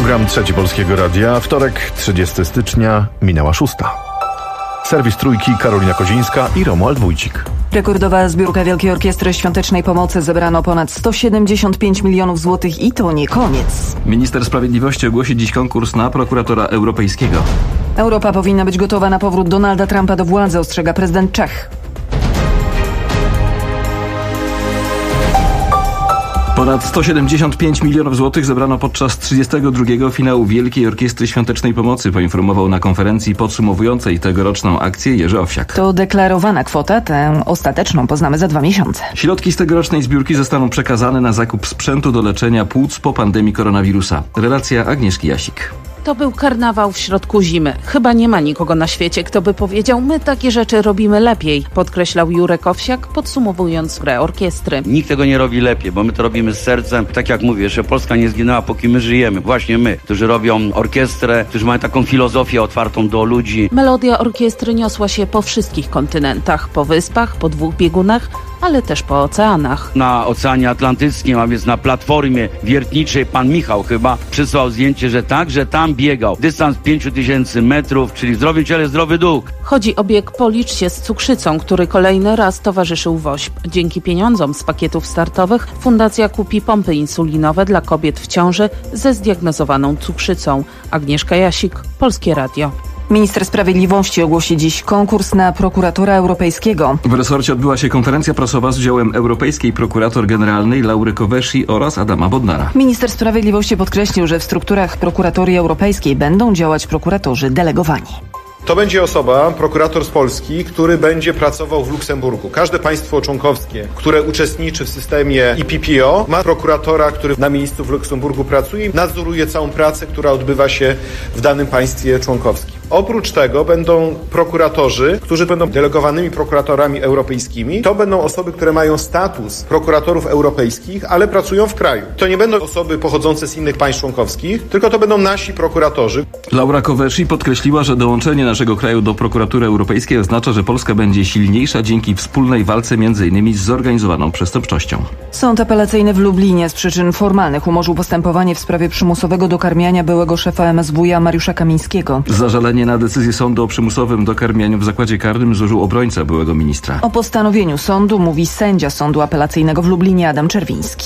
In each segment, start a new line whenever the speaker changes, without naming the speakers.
Program Trzeci Polskiego Radia. Wtorek, 30 stycznia, minęła 6. Serwis Trójki, Karolina Kozińska i Romuald Wójcik.
Rekordowa zbiórka Wielkiej Orkiestry Świątecznej Pomocy. Zebrano ponad 175 milionów złotych i to nie koniec.
Minister Sprawiedliwości ogłosi dziś konkurs na prokuratora europejskiego.
Europa powinna być gotowa na powrót Donalda Trumpa do władzy, ostrzega prezydent Czech.
Ponad 175 milionów złotych zebrano podczas 32. finału Wielkiej Orkiestry Świątecznej Pomocy, poinformował na konferencji podsumowującej tegoroczną akcję Jerzy Owsiak.
To deklarowana kwota, tę ostateczną poznamy za 2 miesiące.
Środki z tegorocznej zbiórki zostaną przekazane na zakup sprzętu do leczenia płuc po pandemii koronawirusa. Relacja Agnieszki Jasik.
To był karnawał w środku zimy. Chyba nie ma nikogo na świecie, kto by powiedział, my takie rzeczy robimy lepiej, podkreślał Jurek Owsiak, podsumowując grę orkiestry.
Nikt tego nie robi lepiej, bo my to robimy z sercem. Tak jak mówię, że Polska nie zginęła, póki my żyjemy. Właśnie my, którzy robią orkiestrę, którzy mają taką filozofię otwartą do ludzi.
Melodia orkiestry niosła się po wszystkich kontynentach, po wyspach, po 2 biegunach, ale też po oceanach.
Na Oceanie Atlantyckim, a więc na platformie wiertniczej, pan Michał chyba przysłał zdjęcie, że tak, że tam biegał. Dystans 5000 metrów, czyli zdrowy ciele, zdrowy duch.
Chodzi o bieg Policz się z cukrzycą, który kolejny raz towarzyszył WOŚP. Dzięki pieniądzom z pakietów startowych fundacja kupi pompy insulinowe dla kobiet w ciąży ze zdiagnozowaną cukrzycą. Agnieszka Jasik, Polskie Radio.
Minister Sprawiedliwości ogłosi dziś konkurs na prokuratora europejskiego.
W resorcie odbyła się konferencja prasowa z udziałem europejskiej prokurator generalnej Laury Kövesi oraz Adama Bodnara.
Minister Sprawiedliwości podkreślił, że w strukturach prokuratorii europejskiej będą działać prokuratorzy delegowani.
To będzie osoba, prokurator z Polski, który będzie pracował w Luksemburgu. Każde państwo członkowskie, które uczestniczy w systemie EPPO, ma prokuratora, który na miejscu w Luksemburgu pracuje i nadzoruje całą pracę, która odbywa się w danym państwie członkowskim. Oprócz tego będą prokuratorzy, którzy będą delegowanymi prokuratorami europejskimi. To będą osoby, które mają status prokuratorów europejskich, ale pracują w kraju. To nie będą osoby pochodzące z innych państw członkowskich, tylko to będą nasi prokuratorzy.
Laura Kövesi podkreśliła, że dołączenie naszego kraju do prokuratury europejskiej oznacza, że Polska będzie silniejsza dzięki wspólnej walce m.in. z zorganizowaną przestępczością.
Sąd apelacyjny w Lublinie z przyczyn formalnych umorzył postępowanie w sprawie przymusowego dokarmiania byłego szefa MSWiA Mariusza Kamińskiego.
Zażalenie na decyzję sądu o przymusowym dokarmianiu w zakładzie karnym złożył obrońca byłego ministra.
O postanowieniu sądu mówi sędzia Sądu Apelacyjnego w Lublinie Adam Czerwiński.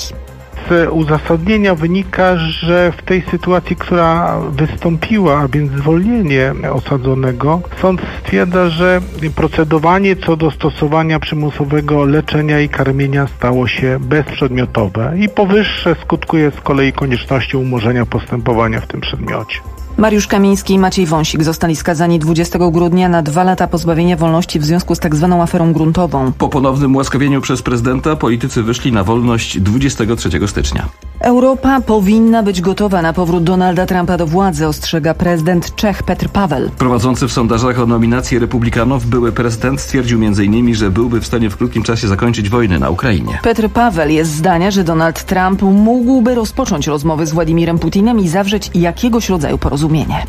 Z uzasadnienia wynika, że w tej sytuacji, która wystąpiła, a więc zwolnienie osadzonego, sąd stwierdza, że procedowanie co do stosowania przymusowego leczenia i karmienia stało się bezprzedmiotowe i powyższe skutkuje z kolei koniecznością umorzenia postępowania w tym przedmiocie.
Mariusz Kamiński i Maciej Wąsik zostali skazani 20 grudnia na 2 lata pozbawienia wolności w związku z tzw. aferą gruntową.
Po ponownym ułaskawieniu przez prezydenta politycy wyszli na wolność 23 stycznia.
Europa powinna być gotowa na powrót Donalda Trumpa do władzy, ostrzega prezydent Czech Petr Paweł.
Prowadzący w sondażach o nominację republikanów były prezydent stwierdził m.in., że byłby w stanie w krótkim czasie zakończyć wojnę na Ukrainie.
Petr Paweł jest zdania, że Donald Trump mógłby rozpocząć rozmowy z Władimirem Putinem i zawrzeć jakiegoś rodzaju porozumienie.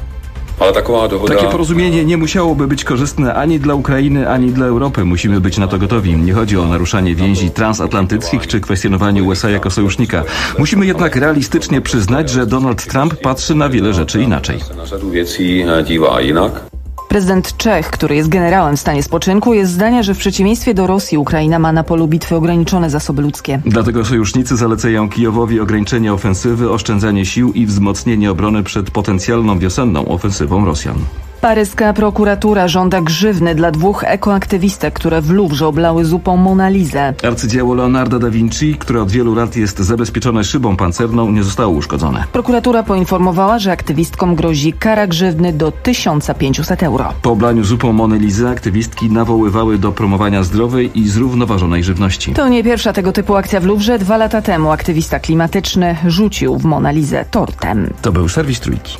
Takie porozumienie nie musiałoby być korzystne ani dla Ukrainy, ani dla Europy. Musimy być na to gotowi. Nie chodzi o naruszanie więzi transatlantyckich czy kwestionowanie USA jako sojusznika. Musimy jednak realistycznie przyznać, że Donald Trump patrzy na wiele rzeczy inaczej.
Prezydent Czech, który jest generałem w stanie spoczynku, jest zdania, że w przeciwieństwie do Rosji Ukraina ma na polu bitwy ograniczone zasoby ludzkie.
Dlatego sojusznicy zalecają Kijowowi ograniczenie ofensywy, oszczędzanie sił i wzmocnienie obrony przed potencjalną wiosenną ofensywą Rosjan.
Paryska prokuratura żąda grzywny dla 2 ekoaktywistek, które w Louvre oblały zupą Mona Lisę.
Arcydzieło Leonardo da Vinci, które od wielu lat jest zabezpieczone szybą pancerną, nie zostało uszkodzone.
Prokuratura poinformowała, że aktywistkom grozi kara grzywny do 1500 euro.
Po oblaniu zupą Mony Lisy aktywistki nawoływały do promowania zdrowej i zrównoważonej żywności.
To nie pierwsza tego typu akcja w Louvre. 2 lata temu aktywista klimatyczny rzucił w Mona Lisę tortem.
To był serwis Trójki.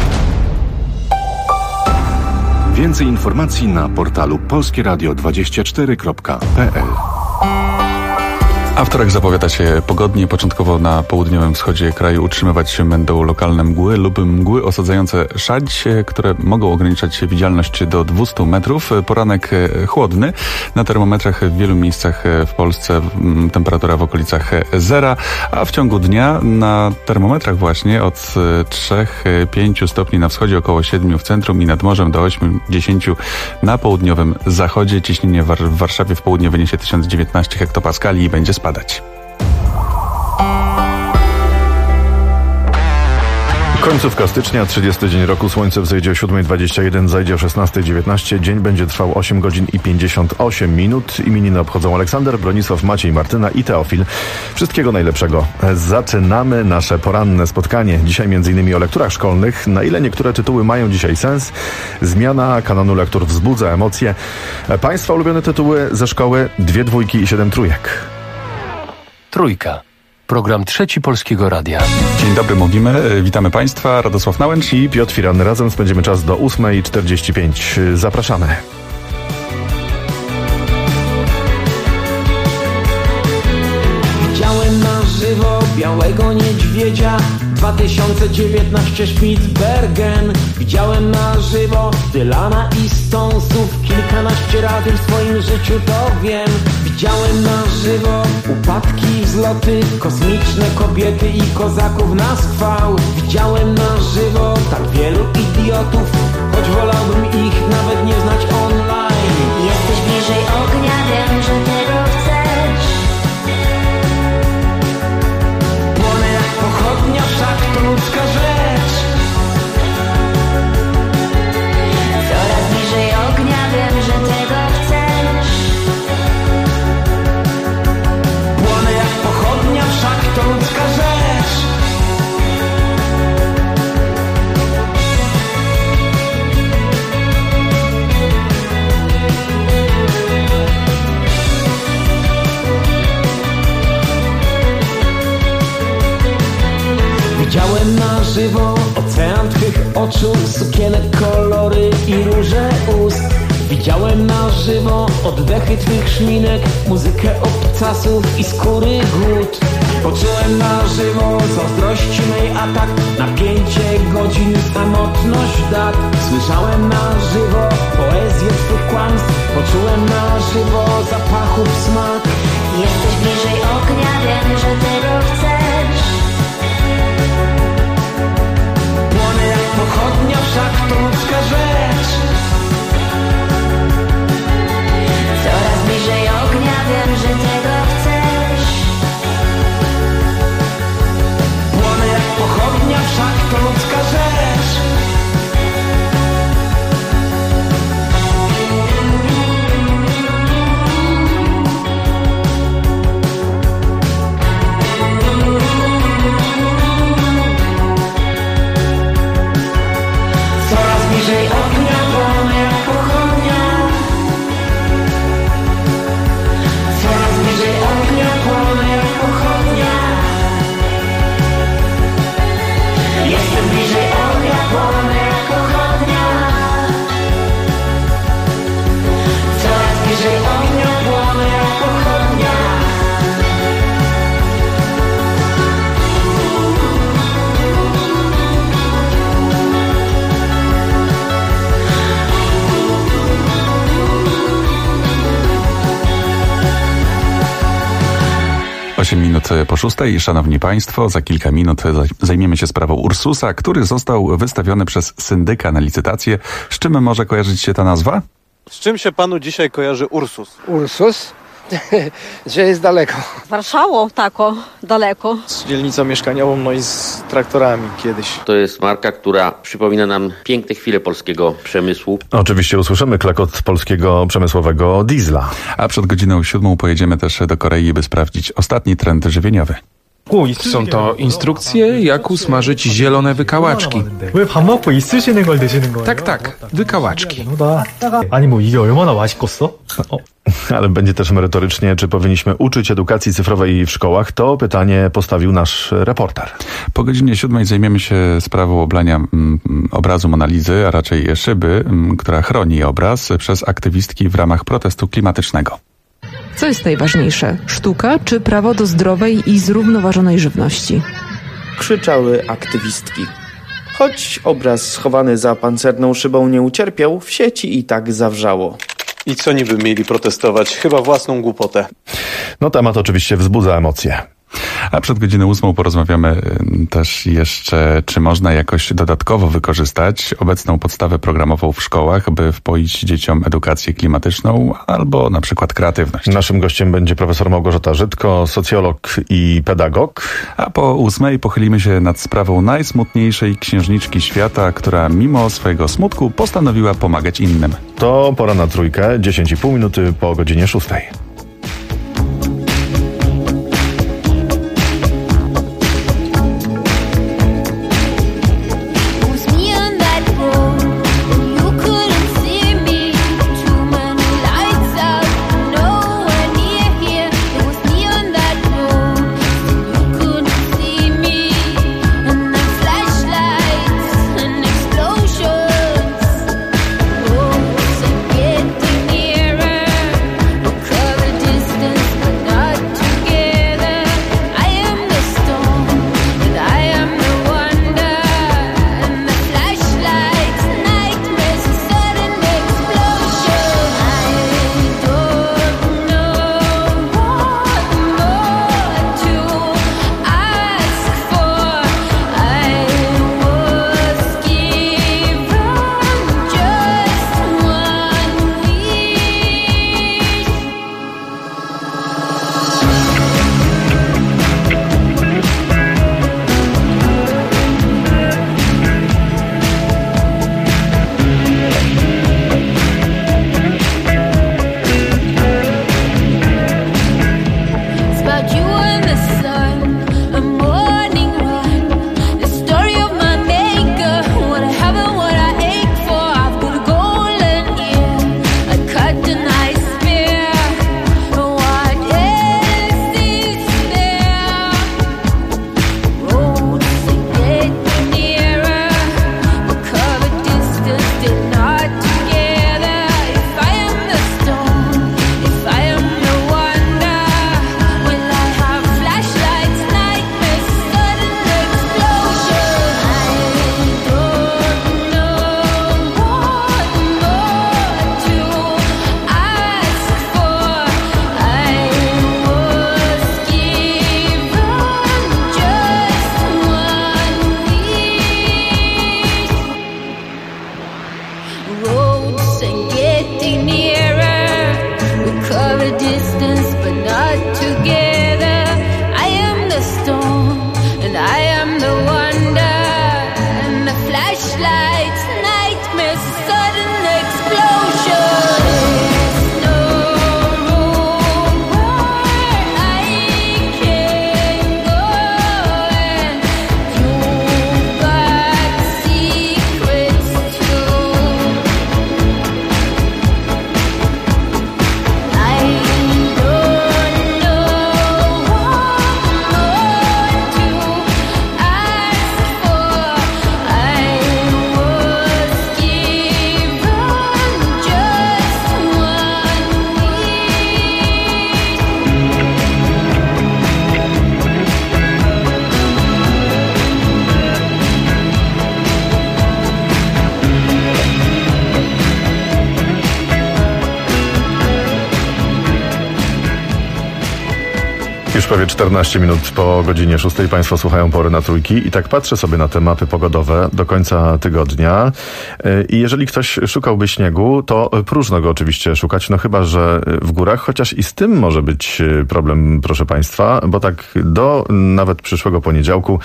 Więcej informacji na portalu polskieradio24.pl. A wtorek zapowiada się pogodnie. Początkowo na południowym wschodzie kraju utrzymywać się będą lokalne mgły lub mgły osadzające szać, które mogą ograniczać widzialność do 200 metrów. Poranek chłodny. Na termometrach w wielu miejscach w Polsce temperatura w okolicach zera, a w ciągu dnia na termometrach właśnie od 3-5 stopni na wschodzie, około 7 w centrum i nad morzem do 8-10 na południowym zachodzie. Ciśnienie w Warszawie w południe wyniesie 1019 hektopaskali i będzie spadać.
Końcówka stycznia, 30 dzień roku, słońce wzejdzie o 7:21, zajdzie o 16:19. Dzień będzie trwał 8 godzin i 58 minut. Imieniny obchodzą Aleksander, Bronisław, Maciej, Martyna i Teofil. Wszystkiego najlepszego. Zaczynamy nasze poranne spotkanie. Dzisiaj m.in. o lekturach szkolnych. Na ile niektóre tytuły mają dzisiaj sens? Zmiana kanonu lektur wzbudza emocje. Państwa ulubione tytuły ze szkoły: 2 dwójki i 7 trójek.
Trójka. Program Trzeci Polskiego Radia.
Dzień dobry, mówimy. Witamy Państwa. Radosław Nałęcz
i Piotr Firan. Razem spędzimy czas do 8:45. Zapraszamy.
Widziałem na żywo białego niedźwiedzia 2019 Spitsbergen. Widziałem na żywo Dylana i Stonesów kilkanaście razy w swoim życiu, to wiem. Widziałem na żywo upadki, wzloty, kosmiczne kobiety i kozaków na schwał. Widziałem na żywo tak wielu idiotów, choć wolałbym ich nawet nie znać online.
Jesteś bliżej ognia, wiem, że tego chcesz.
Płonę jak pochodnia, wszak to ludzka rzecz.
Coraz bliżej ognia, wiem, że tego chcesz.
Płonę jak pochodnia, wszak to ludzka rzecz. Widziałem na żywo ocean twych oczu, sukienek, kolory i róże ust. Widziałem na żywo oddechy twych szminek, muzykę obcasów i skóry głód. Poczułem na żywo zazdrości mej atak, napięcie godzin, samotność dat. Słyszałem na żywo poezję twych kłamstw, poczułem na żywo zapachów smak.
Jesteś bliżej ognia, wiem, że tego chcesz.
Płonę jak pochodnia, wszak to ludzka rzecz.
Coraz bliżej ognia, wiem, że tego chcesz.
Płonę jak pochodnia, wszak to ludzka rzecz. Coraz bliżej ognia, płonę jak pochodnia. Coraz bliżej ognia, płonę jak pochodnia. Jestem bliżej ognia, płonę jak pochodnia. Coraz bliżej ognia, płonę jak pochodnia.
Osiem minut po 6:00. Szanowni Państwo, za kilka minut zajmiemy się sprawą Ursusa, który został wystawiony przez Syndyka na licytację. Z czym może kojarzyć się ta nazwa?
Z czym się panu dzisiaj kojarzy Ursus?
Ursus? Że jest daleko.
Warszawą tako daleko.
Z dzielnicą mieszkaniową, no i z traktorami kiedyś.
To jest marka, która przypomina nam piękne chwile polskiego przemysłu.
Oczywiście usłyszymy klekot polskiego przemysłowego diesla.
A przed godziną 7:00 pojedziemy też do Korei, by sprawdzić ostatni trend żywieniowy.
Są to instrukcje, jak usmażyć zielone wykałaczki. Tak, wykałaczki.
Ale będzie też merytorycznie, czy powinniśmy uczyć edukacji cyfrowej w szkołach? To pytanie postawił nasz reporter.
Po godzinie 7:00 zajmiemy się sprawą oblania obrazu Monalizy, a raczej szyby, która chroni obraz, przez aktywistki w ramach protestu klimatycznego.
Co jest najważniejsze? Sztuka czy prawo do zdrowej i zrównoważonej żywności?
Krzyczały aktywistki. Choć obraz schowany za pancerną szybą nie ucierpiał, w sieci i tak zawrzało.
I co niby mieli protestować? Chyba własną głupotę.
No temat oczywiście wzbudza emocje.
A przed godziną 8 porozmawiamy też jeszcze, czy można jakoś dodatkowo wykorzystać obecną podstawę programową w szkołach, by wpoić dzieciom edukację klimatyczną albo na przykład kreatywność.
Naszym gościem będzie profesor Małgorzata Żydko, socjolog i pedagog.
A po 8 pochylimy się nad sprawą najsmutniejszej księżniczki świata, która mimo swojego smutku postanowiła pomagać innym.
To pora na trójkę, 10,5 minuty po godzinie 6. Już prawie 14 minut po godzinie 6. Państwo słuchają Pory na Trójki i tak patrzę sobie na te mapy pogodowe do końca tygodnia i jeżeli ktoś szukałby śniegu, to próżno go oczywiście szukać, no chyba że w górach, chociaż i z tym może być problem, proszę Państwa, bo tak do nawet przyszłego poniedziałku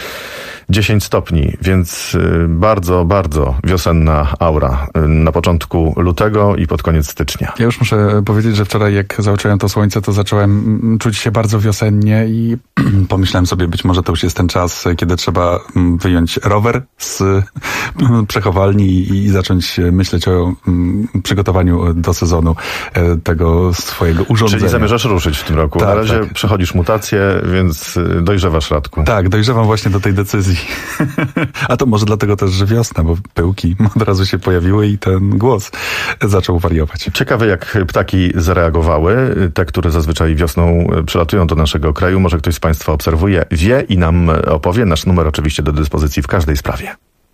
10 stopni, więc bardzo, bardzo wiosenna aura na początku lutego i pod koniec stycznia.
Ja już muszę powiedzieć, że wczoraj jak zobaczyłem to słońce, to zacząłem czuć się bardzo wiosennie mnie i pomyślałem sobie, być może to już jest ten czas, kiedy trzeba wyjąć rower z przechowalni i zacząć myśleć o przygotowaniu do sezonu tego swojego urządzenia.
Czyli zamierzasz ruszyć w tym roku.
Tak,
na razie przechodzisz mutację, więc dojrzewasz, Radku.
Tak, dojrzewam właśnie do tej decyzji. A to może dlatego też, że wiosna, bo pyłki od razu się pojawiły i ten głos zaczął wariować.
Ciekawe, jak ptaki zareagowały. Te, które zazwyczaj wiosną przylatują do naszego kraju. Może ktoś z Państwa obserwuje, wie i nam opowie. Nasz numer oczywiście do dyspozycji w każdej sprawie.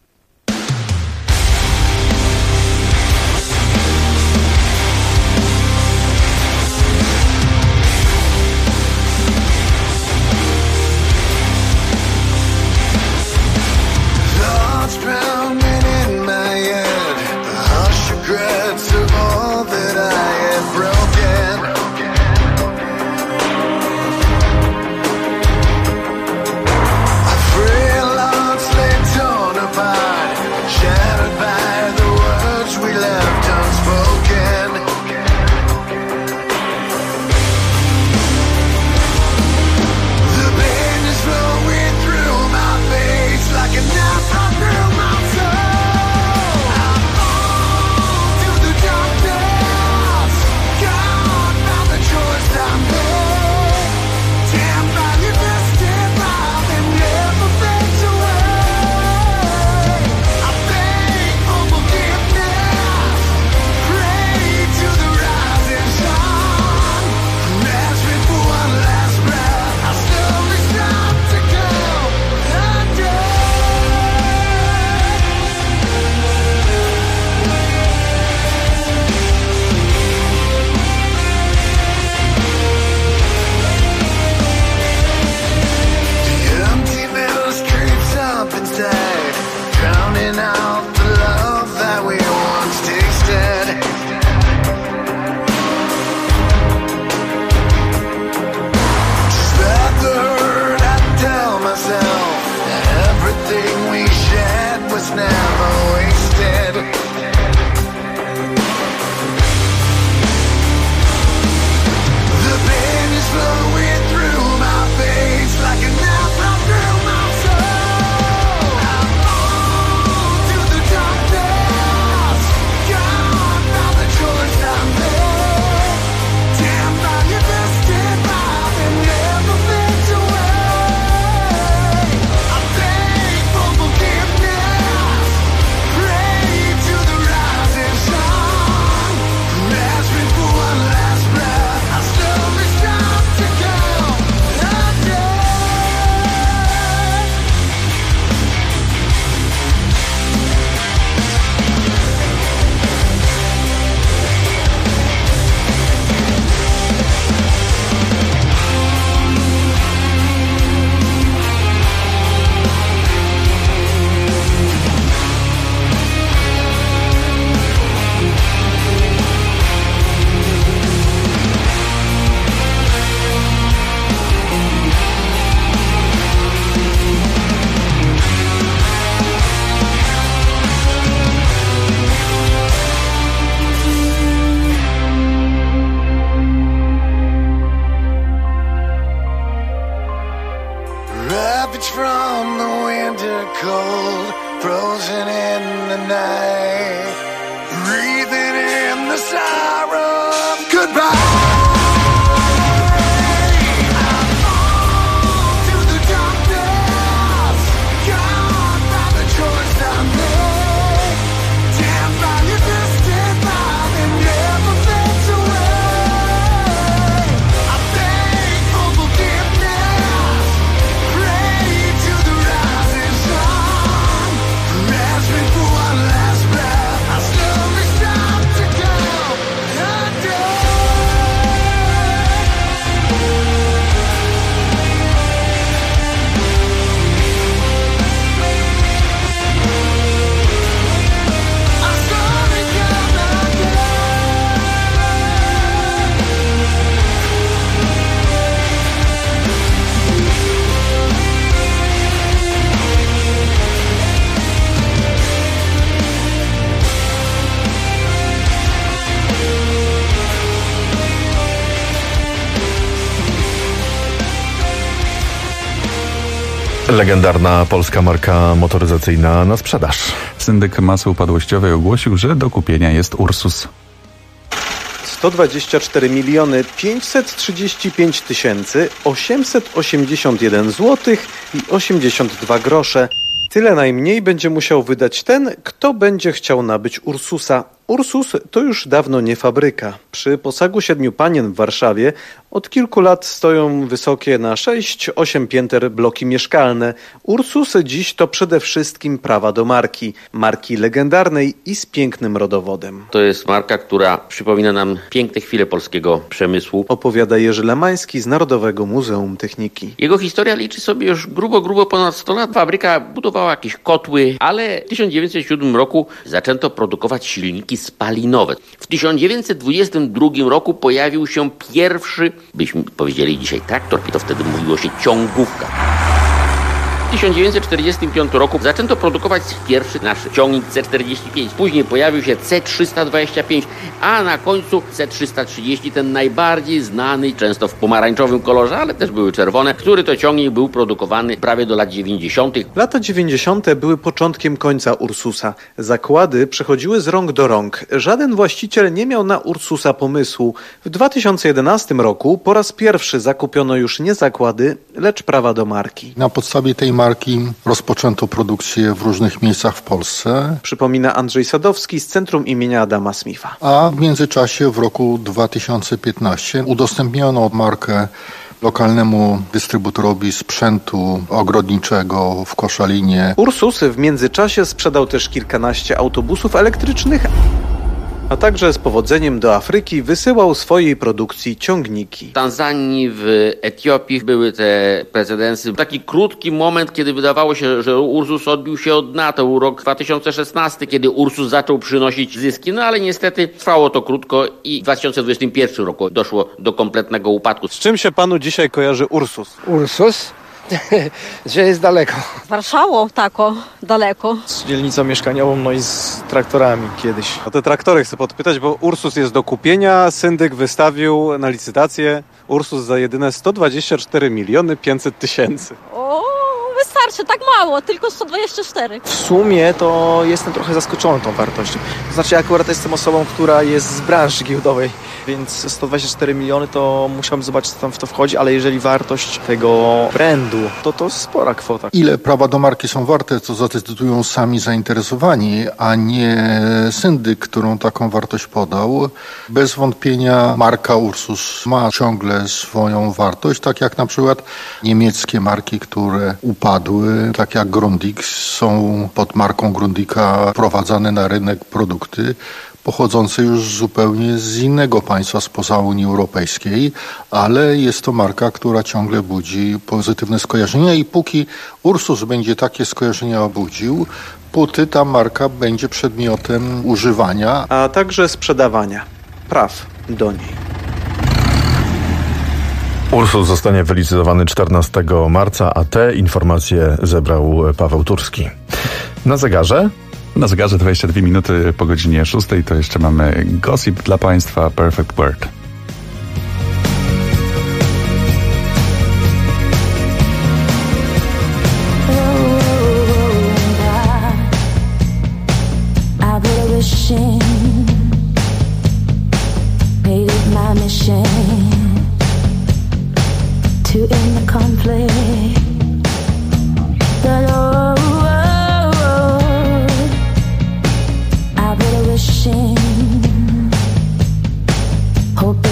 Ravaged from the winter cold, frozen in the night, breathing in the sorrow of goodbye.
Legendarna polska marka motoryzacyjna na sprzedaż.
Syndyk masy upadłościowej ogłosił, że do kupienia jest Ursus.
124 535 881 zł i 82 grosze. Tyle najmniej będzie musiał wydać ten, kto będzie chciał nabyć Ursusa. Ursus to już dawno nie fabryka. Przy posagu 7 panien w Warszawie od kilku lat stoją wysokie na 6-8 pięter bloki mieszkalne. Ursus dziś to przede wszystkim prawa do marki. Marki legendarnej i z pięknym rodowodem.
To jest marka, która przypomina nam piękne chwile polskiego przemysłu.
Opowiada Jerzy Lemański z Narodowego Muzeum Techniki.
Jego historia liczy sobie już grubo ponad 100 lat. Fabryka budowała jakieś kotły, ale w 1907 roku zaczęto produkować silniki spalinowe. W 1922 roku pojawił się pierwszy, byśmy powiedzieli dzisiaj traktor, i to wtedy mówiło się ciągówka. W 1945 roku zaczęto produkować pierwszy nasz ciągnik C45. Później pojawił się C325, a na końcu C330, ten najbardziej znany, często w pomarańczowym kolorze, ale też były czerwone, który to ciągnik był produkowany prawie do lat 90.
Lata 90. były początkiem końca Ursusa. Zakłady przechodziły z rąk do rąk. Żaden właściciel nie miał na Ursusa pomysłu. W 2011 roku po raz pierwszy zakupiono już nie zakłady, lecz prawa do marki.
Na podstawie tej marki rozpoczęto produkcję w różnych miejscach w Polsce.
Przypomina Andrzej Sadowski z Centrum imienia Adama Smitha.
A w międzyczasie w roku 2015 udostępniono markę lokalnemu dystrybutorowi sprzętu ogrodniczego w Koszalinie.
Ursus w międzyczasie sprzedał też kilkanaście autobusów elektrycznych, a także z powodzeniem do Afryki wysyłał swojej produkcji ciągniki.
W Tanzanii, w Etiopii były te precedensy. Taki krótki moment, kiedy wydawało się, że Ursus odbił się od dna. To był rok 2016, kiedy Ursus zaczął przynosić zyski, no ale niestety trwało to krótko i w 2021 roku doszło do kompletnego upadku.
Z czym się panu dzisiaj kojarzy Ursus?
Ursus? Że jest daleko.
Warszawą tako daleko.
Z dzielnicą mieszkaniową, no i z traktorami kiedyś.
O te traktory chcę podpytać, bo Ursus jest do kupienia. Syndyk wystawił na licytację Ursus za jedyne 124 500 000.
O, wystarczy, tak mało, tylko 124.
W sumie to jestem trochę zaskoczony tą wartością. To znaczy, akurat jestem osobą, która jest z branży giełdowej, więc 124 miliony to musiałbym zobaczyć, co tam w to wchodzi, ale jeżeli wartość tego brandu, to spora kwota.
Ile prawa do marki są warte, to zadecydują sami zainteresowani, a nie syndyk, którą taką wartość podał. Bez wątpienia marka Ursus ma ciągle swoją wartość, tak jak na przykład niemieckie marki, które upadły, tak jak Grundig, są pod marką Grundika wprowadzane na rynek produkty pochodzące już zupełnie z innego państwa spoza Unii Europejskiej, ale jest to marka, która ciągle budzi pozytywne skojarzenia i póki Ursus będzie takie skojarzenia budził, póty ta marka będzie przedmiotem używania,
a także sprzedawania praw do niej.
Ursus zostanie wylicytowany 14 marca, a te informacje zebrał Paweł Turski. Na zegarze?
Na zegarze 22 minuty po godzinie 6. To jeszcze mamy gossip dla Państwa, Perfect Word.
Hope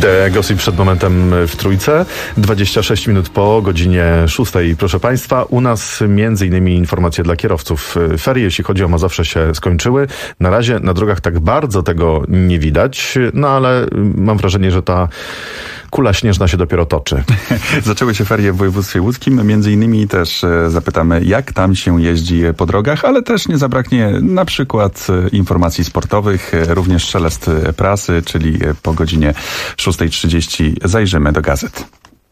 The Gossip przed momentem w Trójce. 26 minut po godzinie 6. Proszę Państwa, u nas między innymi informacje dla kierowców. Ferie, jeśli chodzi o Mazowsze, się skończyły. Na razie na drogach tak bardzo tego nie widać, no ale mam wrażenie, że ta kula śnieżna się dopiero toczy.
Zaczęły się ferie w województwie łódzkim. Między innymi też zapytamy, jak tam się jeździ po drogach, ale też nie zabraknie na przykład informacji sportowych, również szelest prasy, czyli po godzinie 6:30 zajrzymy do gazet.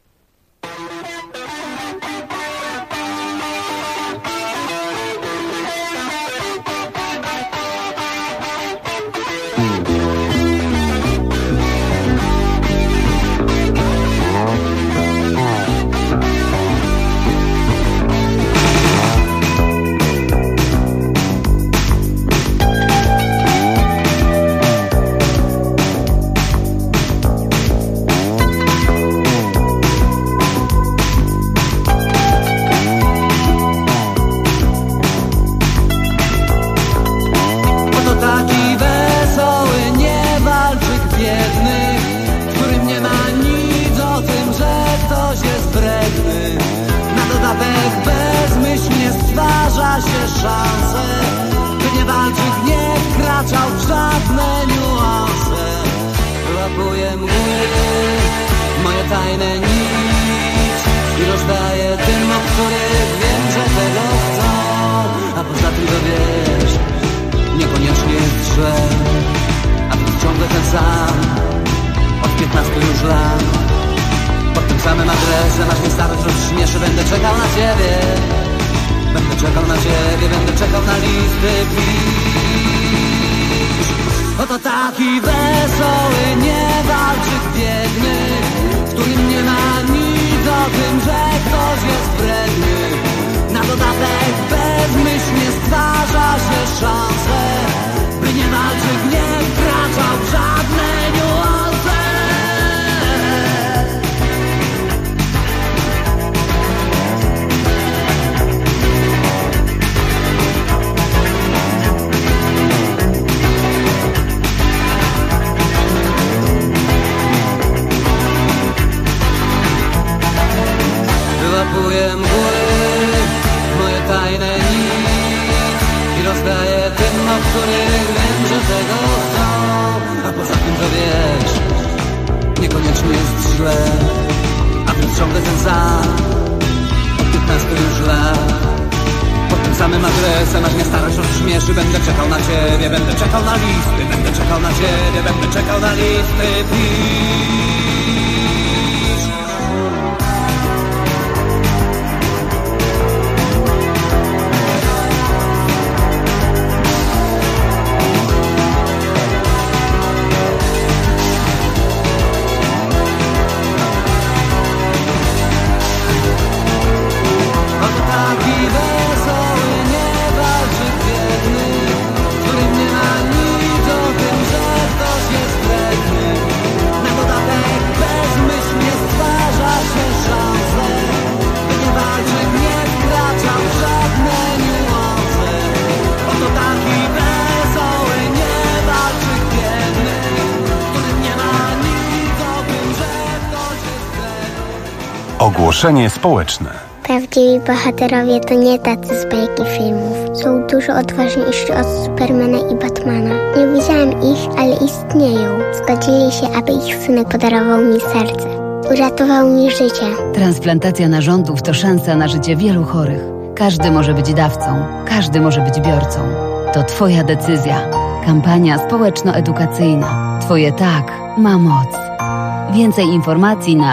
Ogłoszenie społeczne.
Prawdziwi bohaterowie to nie tacy z bajki filmów. Są dużo odważniejsi od Supermana i Batmana. Nie widziałem ich, ale istnieją. Zgodzili się, aby ich synek podarował mi serce. Uratował mi życie.
Transplantacja narządów to szansa na życie wielu chorych. Każdy może być dawcą, każdy może być biorcą. To Twoja decyzja. Kampania społeczno-edukacyjna. Twoje tak ma moc. Więcej informacji na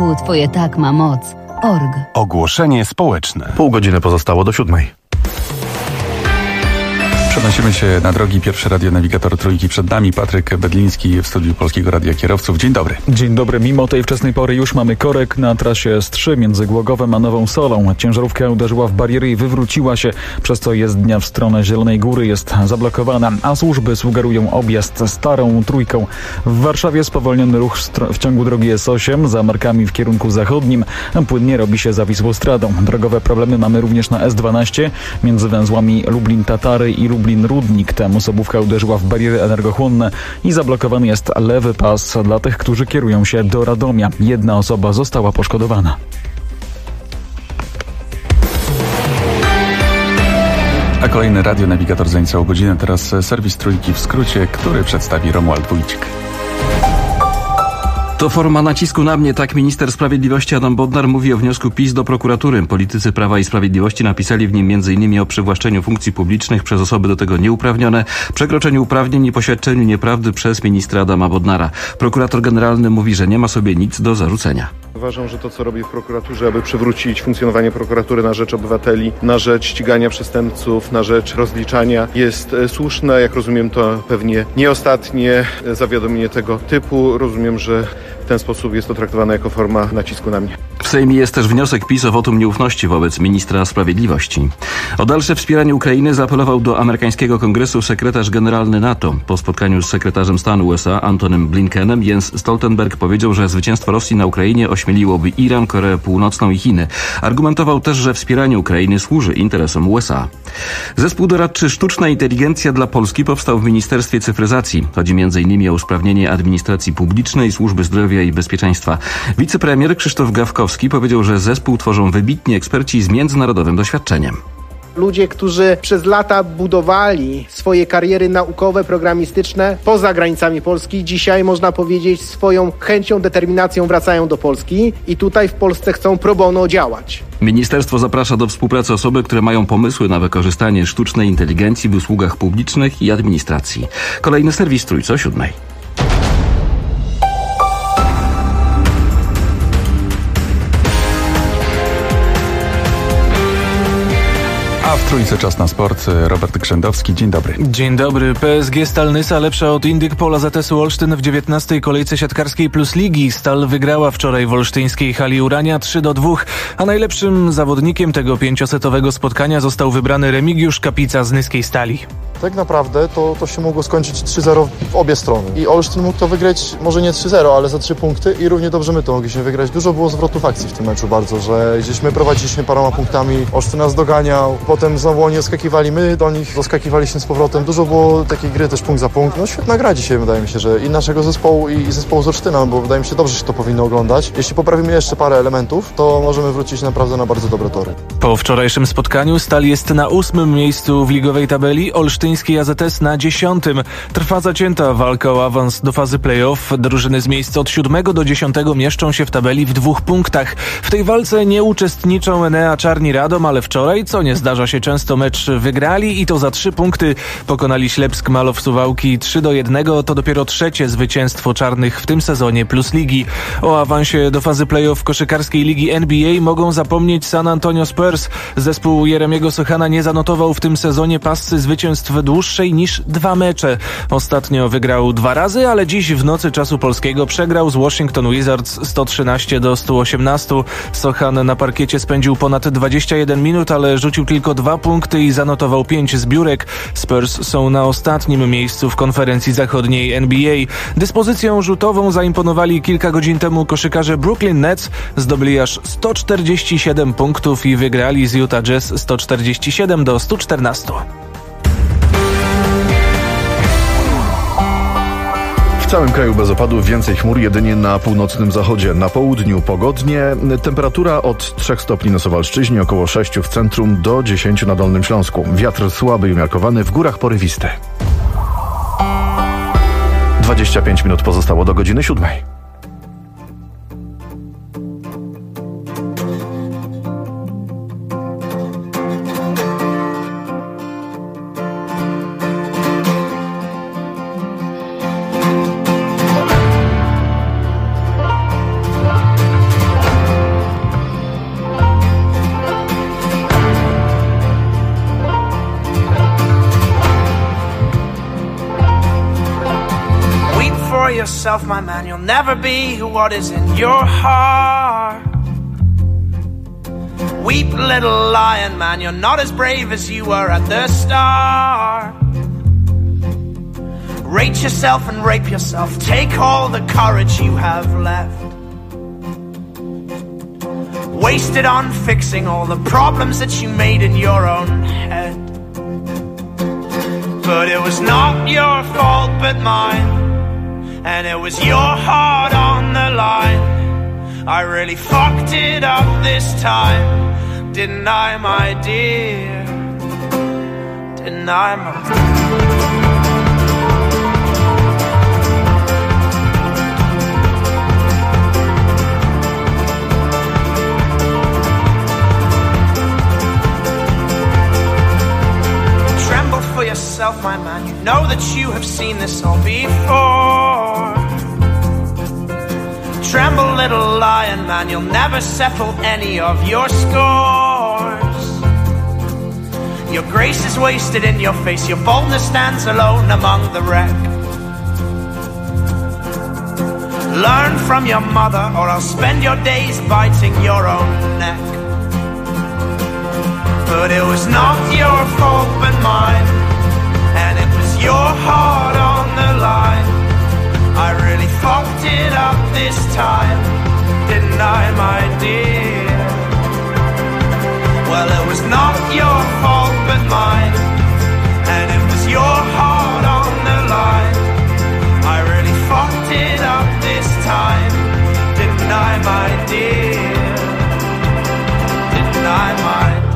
www.twojetakmamoc.org.
Ogłoszenie społeczne.
Pół godziny pozostało do 7.
Przenosimy się na drogi. Pierwszy radionawigator Trójki przed nami. Patryk Bedliński w studiu Polskiego Radia Kierowców. Dzień dobry.
Dzień dobry. Mimo tej wczesnej pory już mamy korek na trasie S3 między Głogowem a Nową Solą. Ciężarówka uderzyła w bariery i wywróciła się, przez co jezdnia w stronę Zielonej Góry jest zablokowana, a służby sugerują objazd Starą Trójką. W Warszawie spowolniony ruch w ciągu drogi S8 za Markami w kierunku zachodnim. Płynnie robi się za Wisłostradą. Drogowe problemy mamy również na S12 między węzłami Lublin-Tatary i Lublin Lublin-Rudnik. Tam osobówka uderzyła w bariery energochłonne i zablokowany jest lewy pas dla tych, którzy kierują się do Radomia. Jedna osoba została poszkodowana.
A kolejny radionawigator za niecałą godzinę. Teraz serwis Trójki w skrócie, który przedstawi Romuald Wójcik.
To forma nacisku na mnie, tak minister sprawiedliwości Adam Bodnar mówi o wniosku PiS do prokuratury. Politycy Prawa i Sprawiedliwości napisali w nim m.in. o przywłaszczeniu funkcji publicznych przez osoby do tego nieuprawnione, przekroczeniu uprawnień i poświadczeniu nieprawdy przez ministra Adama Bodnara. Prokurator generalny mówi, że nie ma sobie nic do zarzucenia.
Uważam, że to, co robi w prokuraturze, aby przywrócić funkcjonowanie prokuratury na rzecz obywateli, na rzecz ścigania przestępców, na rzecz rozliczania, jest słuszne. Jak rozumiem, to pewnie nie ostatnie zawiadomienie tego typu. Rozumiem, że w ten sposób jest to traktowane jako forma nacisku na mnie.
W Sejmie jest też wniosek PiS o wotum nieufności wobec ministra sprawiedliwości. O dalsze wspieranie Ukrainy zaapelował do amerykańskiego kongresu sekretarz generalny NATO. Po spotkaniu z sekretarzem stanu USA Antonym Blinkenem Jens Stoltenberg powiedział, że zwycięstwo Rosji na Ukrainie ośmieliłoby Iran, Koreę Północną i Chiny. Argumentował też, że wspieranie Ukrainy służy interesom USA. Zespół doradczy Sztuczna Inteligencja dla Polski powstał w Ministerstwie Cyfryzacji. Chodzi m.in. o usprawnienie administracji publicznej, służby zdrowia i bezpieczeństwa. Wicepremier Krzysztof Gawkowski powiedział, że zespół tworzą wybitni eksperci z międzynarodowym doświadczeniem.
Ludzie, którzy przez lata budowali swoje kariery naukowe, programistyczne poza granicami Polski, dzisiaj można powiedzieć swoją chęcią, determinacją wracają do Polski i tutaj w Polsce chcą pro bono działać.
Ministerstwo zaprasza do współpracy osoby, które mają pomysły na wykorzystanie sztucznej inteligencji w usługach publicznych i administracji. Kolejny serwis Trójce o 7:00.
A w Trójce czas na sport. Robert Krzędowski, dzień dobry.
Dzień dobry. PSG Stal Nysa lepsza od Indyk Pola ZS-u Olsztyn w 19. kolejce siatkarskiej Plus Ligi. Stal wygrała wczoraj w olsztyńskiej hali Urania 3-2, a najlepszym zawodnikiem tego 5-setowego spotkania został wybrany Remigiusz Kapica z Nyskiej Stali.
Tak naprawdę to się mogło skończyć 3-0 w obie strony. I Olsztyn mógł to wygrać może nie 3-0, ale za 3 punkty i równie dobrze my to mogliśmy wygrać. Dużo było zwrotów akcji w tym meczu bardzo, że gdzieś my prowadziliśmy paroma punktami, Olsztyn nas doganiał, potem znowu oni skakiwali, my do nich doskakiwaliśmy z powrotem. Dużo było takiej gry też punkt za punkt. No świetna gra dzisiaj, wydaje mi się, że i naszego zespołu i zespołu z Olsztyna, bo wydaje mi się dobrze się to powinno oglądać. Jeśli poprawimy jeszcze parę elementów, to możemy wrócić naprawdę na bardzo dobre tory.
Po wczorajszym spotkaniu Stal jest na 8. miejscu w ligowej tabeli, olsztyński AZS na 10. Trwa zacięta walka o awans do fazy play-off. Drużyny z miejsc od 7 do 10 mieszczą się w tabeli w 2 punktach. W tej walce nie uczestniczą Enea Czarni Radom, ale wczoraj, co nie zdarza się często, mecz wygrali i to za 3 punkty. Pokonali Ślepsk Malow Suwałki 3-1. To dopiero 3. zwycięstwo czarnych w tym sezonie Plus Ligi. O awansie do fazy play-off koszykarskiej ligi NBA mogą zapomnieć San Antonio Spurs. Zespół Jeremiego Sochana nie zanotował w tym sezonie passy zwycięstw dłuższej niż 2 mecze. Ostatnio wygrał 2 razy, ale dziś w nocy czasu polskiego przegrał z Washington Wizards 113-118. Sochan na parkiecie spędził ponad 21 minut, ale rzucił tylko 2 punkty i zanotował 5 zbiórek. Spurs są na ostatnim miejscu w konferencji zachodniej NBA. Dyspozycją rzutową zaimponowali kilka godzin temu koszykarze Brooklyn Nets. Zdobyli aż 147 punktów i wygrali z Utah Jazz 147-114.
W całym kraju bez opadów, więcej chmur jedynie na północnym zachodzie. Na południu pogodnie, temperatura od 3 stopni na Suwalszczyźnie, około 6 w centrum do 10 na Dolnym Śląsku. Wiatr słaby i umiarkowany, w górach porywisty. 25 minut pozostało do godziny 7.
Yourself, my man, you'll never be what is in your heart. Weep, little lion man, you're not as brave as you were at the start. Rate yourself and rape yourself, take all the courage you have left. Waste it on fixing all the problems that you made in your own head. But it was not your fault but mine, and it was your heart on the line. I really fucked it up this time, didn't I, my dear? Didn't I, my Tremble for yourself, my man. You know that you have seen this all before. Tremble, little lion man, you'll never settle any of your scores. Your grace is wasted in your face, your boldness stands alone among the wreck. Learn from your mother, or I'll spend your days biting your own neck. But it was not your fault but mine, and it was your heart on the line. I really fucked it up this time, didn't I, my dear? Well, it was not your fault but mine, and it was your heart on the line. I really fucked it up this time, didn't I, my dear? Didn't I, my dear?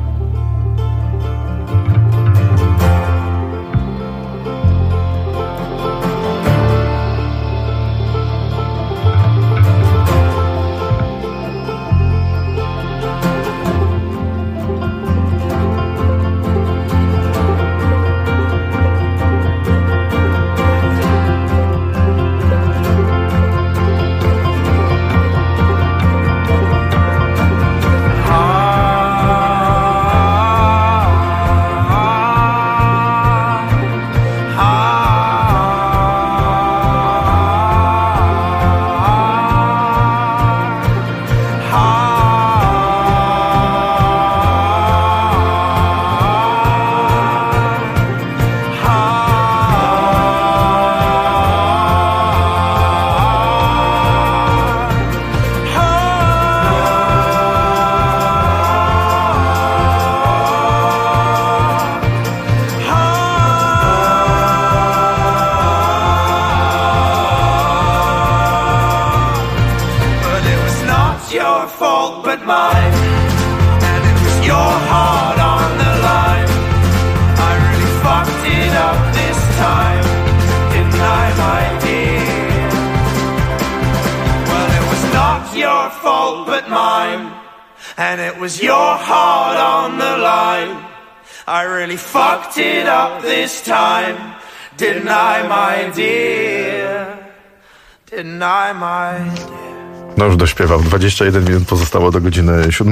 And it was your heart on the line. I really fucked it up this time, didn't I, my dear? Didn't I, my dear?
No już dośpiewał. 21 minut pozostało do godziny 7.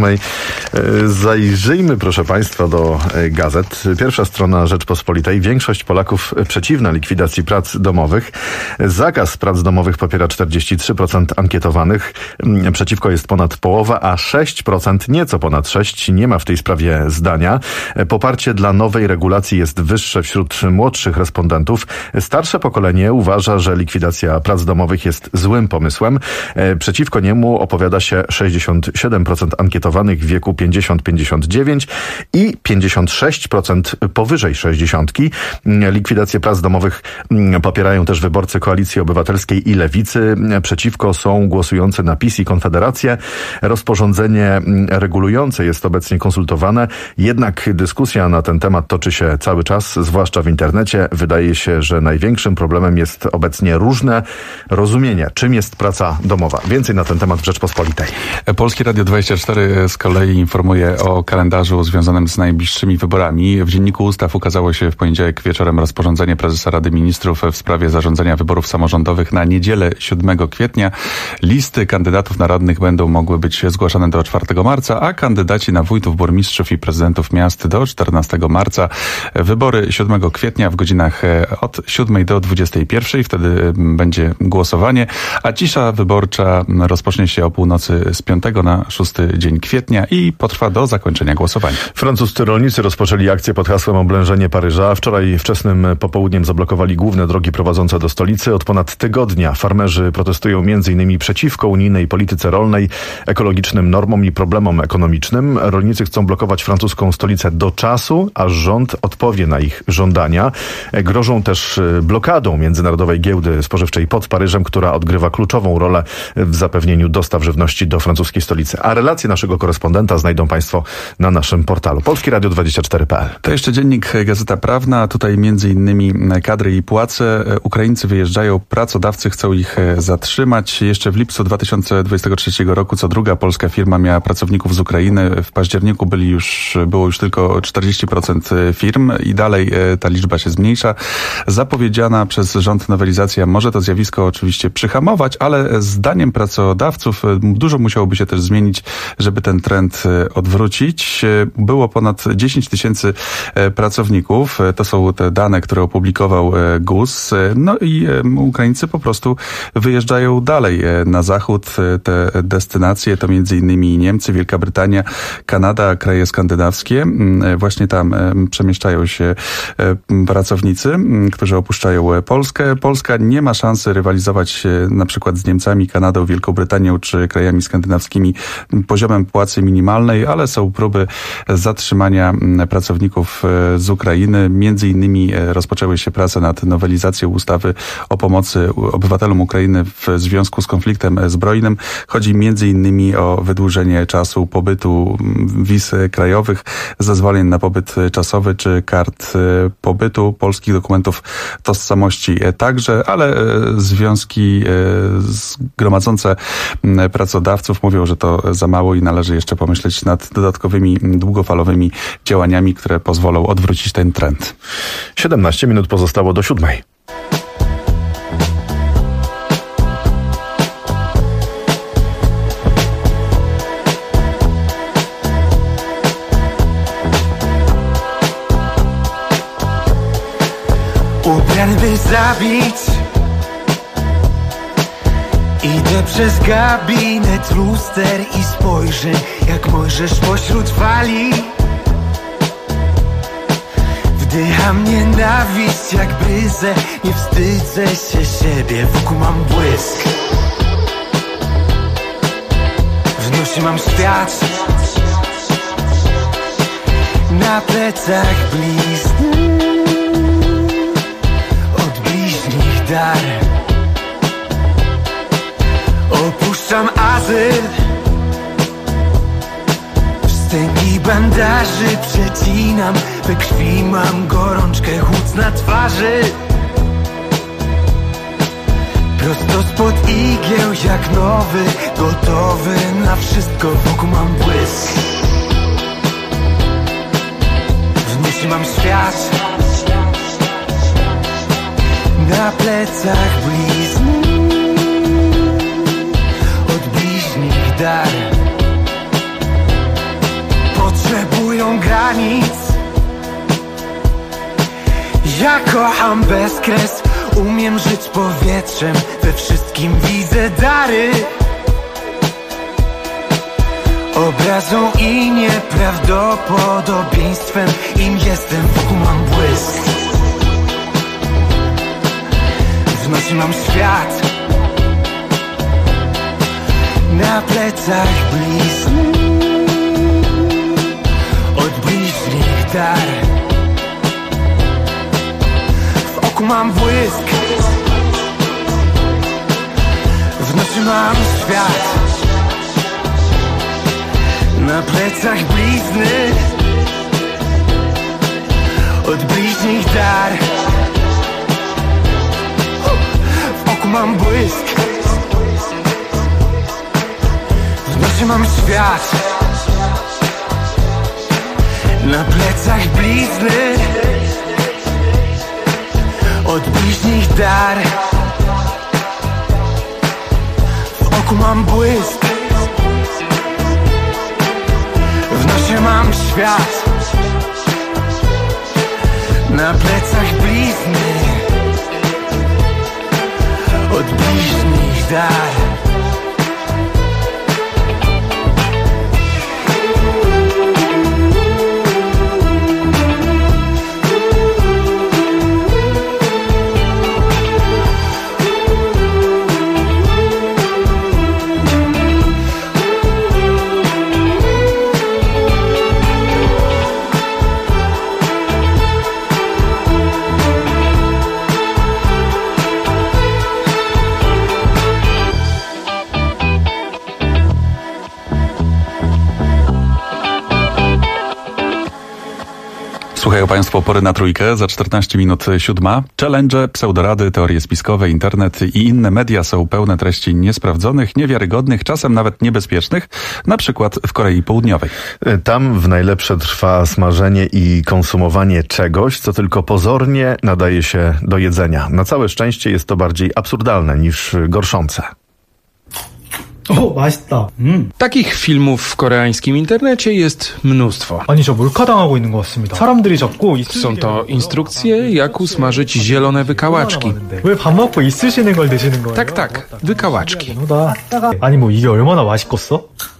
Zajrzyjmy, proszę Państwa, do gazet. Pierwsza strona Rzeczpospolitej. Większość Polaków przeciwna likwidacji prac domowych. Zakaz prac domowych popiera 43% ankietowanych. Przeciwko jest ponad połowa, a 6%, nieco ponad 6%, nie ma w tej sprawie zdania. Poparcie dla nowej regulacji jest wyższe wśród młodszych respondentów. Starsze pokolenie uważa, że likwidacja prac domowych jest złym pomysłem. Przeciwko niemu opowiada się 67% ankietowanych w wieku 50-59 i 56% powyżej 60. Likwidację prac domowych popierają też wyborcy Koalicji Obywatelskiej i Lewicy. Przeciwko są głosujący na PiS i Konfederację. Rozporządzenie regulujące jest obecnie konsultowane, jednak dyskusja na ten temat toczy się cały czas, zwłaszcza w internecie. Wydaje się, że największym problemem jest obecnie różne rozumienie, czym jest praca domowa. Więcej na ten temat w Rzeczpospolitej.
Polskie Radio 24 z kolei informuje o kalendarzu związanym z najbliższymi wyborami. W Dzienniku Ustaw ukazało się w poniedziałek wieczorem rozporządzenie prezesa Rady Ministrów w sprawie zarządzania wyborów samorządowych na niedzielę 7 kwietnia. Listy kandydatów na radnych będą mogły być zgłaszane do 4 marca, a kandydaci na wójtów, burmistrzów i prezydentów miast do 14 marca. Wybory 7 kwietnia w godzinach od 7 do 21. Wtedy będzie głosowanie, a cisza wyborcza rozpocznie się o północy z 5 na 6 dzień kwietnia i potrwa do zakończenia głosowania.
Francuscy rolnicy rozpoczęli akcję pod hasłem Oblężenie Paryża. Wczoraj wczesnym popołudniem zablokowali główne drogi prowadzące do stolicy. Od ponad tygodnia farmerzy protestują m.in. przeciwko unijnej polityce rolnej, ekologicznym normom i problemom ekonomicznym. Rolnicy chcą blokować francuską stolicę do czasu, aż rząd odpowie na ich żądania. Grożą też blokadą Międzynarodowej Giełdy Spożywczej pod Paryżem, która odgrywa kluczową rolę w zapewnieniu dostaw żywności do francuskiej stolicy. A relacje naszego korespondenta znajdą Państwo na naszym portalu polskieradio24.pl.
To jeszcze dziennik Gazeta Prawna. Tutaj między innymi kadry i płace. Ukraińcy wyjeżdżają, pracodawcy chcą ich zatrzymać. Jeszcze w lipcu 2023 roku co druga polska firma miała pracowników z Ukrainy. W październiku było już tylko 40% firm i dalej ta liczba się zmniejsza. Zapowiedziana przez rząd nowelizacja może to zjawisko oczywiście przyhamować, ale zdaniem pracodawców dużo musiałoby się też zmienić, żeby ten trend odwrócić. Było ponad 10 000 pracowników. To są te dane, które opublikował GUS. No i Ukraińcy po prostu wyjeżdżają dalej na zachód. Te destynacje to między innymi Niemcy, Wielka Brytania, Kanada, kraje skandynawskie. Właśnie tam przemieszczają się pracownicy, którzy opuszczają Polskę. Polska nie ma szansy rywalizować na przykład z Niemcami, Kanadą, Wielką Brytanią czy krajami skandynawskimi poziomem płacy minimalnej, ale są próby zatrzymania pracowników z Ukrainy. Między innymi rozpoczęły się prace nad nowelizacją ustawy o pomocy obywatelom Ukrainy w związku z konfliktem zbrojnym. Chodzi między innymi o wydłużenie czasu pobytu wiz krajowych, zezwoleń na pobyt czasowy czy kart pobytu, polskich dokumentów tożsamości także, ale związki zgromadzące pracodawców mówią, że to za mało i należy jeszcze pomyśleć nad dodatkowymi, długofalowymi działaniami, które pozwolą odwrócić ten trend.
17 minut pozostało do 7.
Ubrany by zabić, idę przez gabinet luster i spojrzę, jak Mojżesz pośród fali. Wdycham nienawiść jak bryzę, nie wstydzę się siebie, wokół mam błysk. W nosie mam świat, na plecach blizny, od bliźnich dar. Opuszczam azyl, wstęgi bandaży przecinam, we krwi mam gorączkę, chłód na twarzy. Prosto spod igieł jak nowy, gotowy na wszystko, wokół mam błysk. W nosie mam świat, na plecach blizny, od bliźnich dar. Potrzebują granic, ja kocham bezkres, umiem żyć powietrzem, we wszystkim widzę dary. Obrazą i nieprawdopodobieństwem, im jestem, wokół mam błysk. W nosie mam świat, na plecach blizny, od bliźnich dar. W oku mam błysk, w nosie mam świat, na plecach blizny, od bliźnich dar. W oku mam błysk, w nosie mam świat, na plecach blizny, od bliźnich dar. W oku mam błysk, w nosie mam świat, na plecach blizny, od bliźnich dar.
Słuchają Państwo Pory na Trójkę, za 14 minut 7. Challenge, pseudorady, teorie spiskowe, internet i inne media są pełne treści niesprawdzonych, niewiarygodnych, czasem nawet niebezpiecznych, na przykład w Korei Południowej.
Tam w najlepsze trwa smażenie i konsumowanie czegoś, co tylko pozornie nadaje się do jedzenia. Na całe szczęście jest to bardziej absurdalne niż gorszące.
O, 맛있다.
Takich filmów w koreańskim internecie jest mnóstwo.
아니, 저 몰카당하고 있는 것 같습니다. 사람들이 자꾸
Są to instrukcje, jak usmażyć zielone wykałaczki.
왜 밥 먹고 있으시는 걸 드시는 거예요?
Tak, wykałaczki.
아니, 뭐 이게 얼마나 맛있겠어?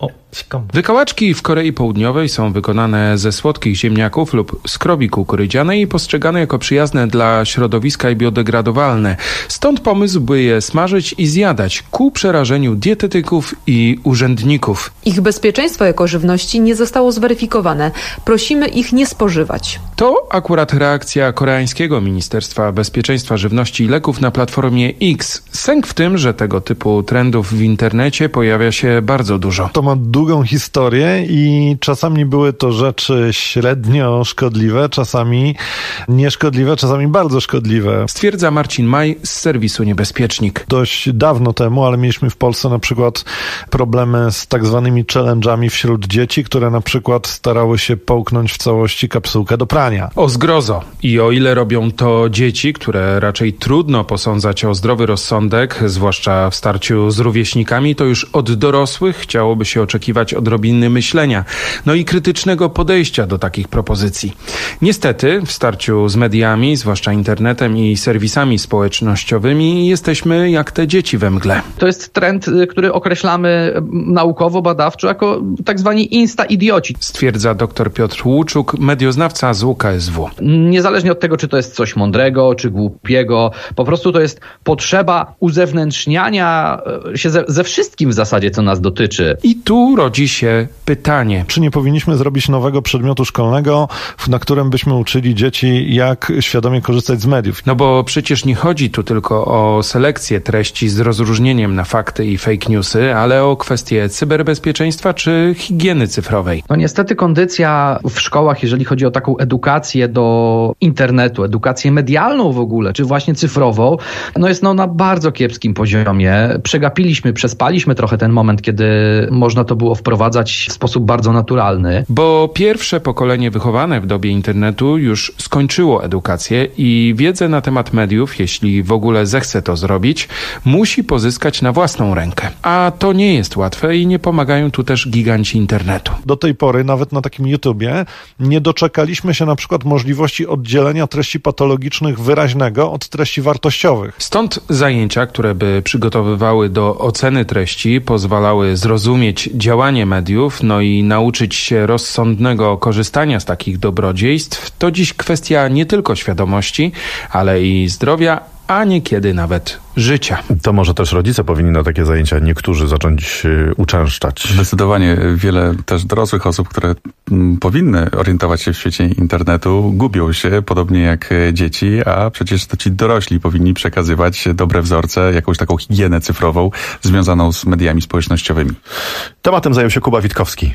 Wykałaczki w Korei Południowej są wykonane ze słodkich ziemniaków lub skrobi kukurydzianej i postrzegane jako przyjazne dla środowiska i biodegradowalne. Stąd pomysł, by je smażyć i zjadać ku przerażeniu dietetyków i urzędników.
Ich bezpieczeństwo jako żywności nie zostało zweryfikowane. Prosimy ich nie spożywać.
To akurat reakcja koreańskiego Ministerstwa Bezpieczeństwa Żywności i Leków na platformie X. Sęk w tym, że tego typu trendów w internecie pojawia się bardzo dużo.
To ma długą historię i czasami były to rzeczy średnio szkodliwe, czasami nieszkodliwe, czasami bardzo szkodliwe.
Stwierdza Marcin Maj z serwisu Niebezpiecznik.
Dość dawno temu, ale mieliśmy w Polsce na przykład problemy z tak zwanymi challenge'ami wśród dzieci, które na przykład starały się połknąć w całości kapsułkę do prania.
O zgrozo. I o ile robią to dzieci, które raczej trudno posądzać o zdrowy rozsądek, zwłaszcza w starciu z rówieśnikami, to już od dorosłych chciałoby się oczekiwać odrobiny myślenia, no i krytycznego podejścia do takich propozycji. Niestety, w starciu z mediami, zwłaszcza internetem i serwisami społecznościowymi, jesteśmy jak te dzieci we mgle.
To jest trend, który określamy naukowo, badawczo jako tak zwani insta-idioci.
Stwierdza dr Piotr Łuczuk, medioznawca z UKSW.
Niezależnie od tego, czy to jest coś mądrego, czy głupiego, po prostu to jest potrzeba uzewnętrzniania się ze wszystkim w zasadzie, co nas dotyczy.
I tu rodzi się pytanie.
Czy nie powinniśmy zrobić nowego przedmiotu szkolnego, na którym byśmy uczyli dzieci, jak świadomie korzystać z mediów?
No bo przecież nie chodzi tu tylko o selekcję treści z rozróżnieniem na fakty i fake newsy, ale o kwestie cyberbezpieczeństwa czy higieny cyfrowej.
No niestety kondycja w szkołach, jeżeli chodzi o taką edukację do internetu, edukację medialną w ogóle, czy właśnie cyfrową, no jest na bardzo kiepskim poziomie. Przespaliśmy trochę ten moment, kiedy można to było wprowadzać w sposób bardzo naturalny.
Bo pierwsze pokolenie wychowane w dobie internetu już skończyło edukację i wiedzę na temat mediów, jeśli w ogóle zechce to zrobić, musi pozyskać na własną rękę. A to nie jest łatwe i nie pomagają tu też giganci internetu.
Do tej pory, nawet na takim YouTubie, nie doczekaliśmy się na przykład możliwości oddzielenia treści patologicznych wyraźnego od treści wartościowych.
Stąd zajęcia, które by przygotowywały do oceny treści, pozwalały zrozumieć działanie mediów, no i nauczyć się rozsądnego korzystania z takich dobrodziejstw, to dziś kwestia nie tylko świadomości, ale i zdrowia, a niekiedy nawet życia.
To może też rodzice powinni na takie zajęcia niektórzy zacząć uczęszczać.
Zdecydowanie wiele też dorosłych osób, które powinny orientować się w świecie internetu, gubią się, podobnie jak dzieci, a przecież to ci dorośli powinni przekazywać dobre wzorce, jakąś taką higienę cyfrową związaną z mediami społecznościowymi.
Tematem zajął się Kuba Witkowski.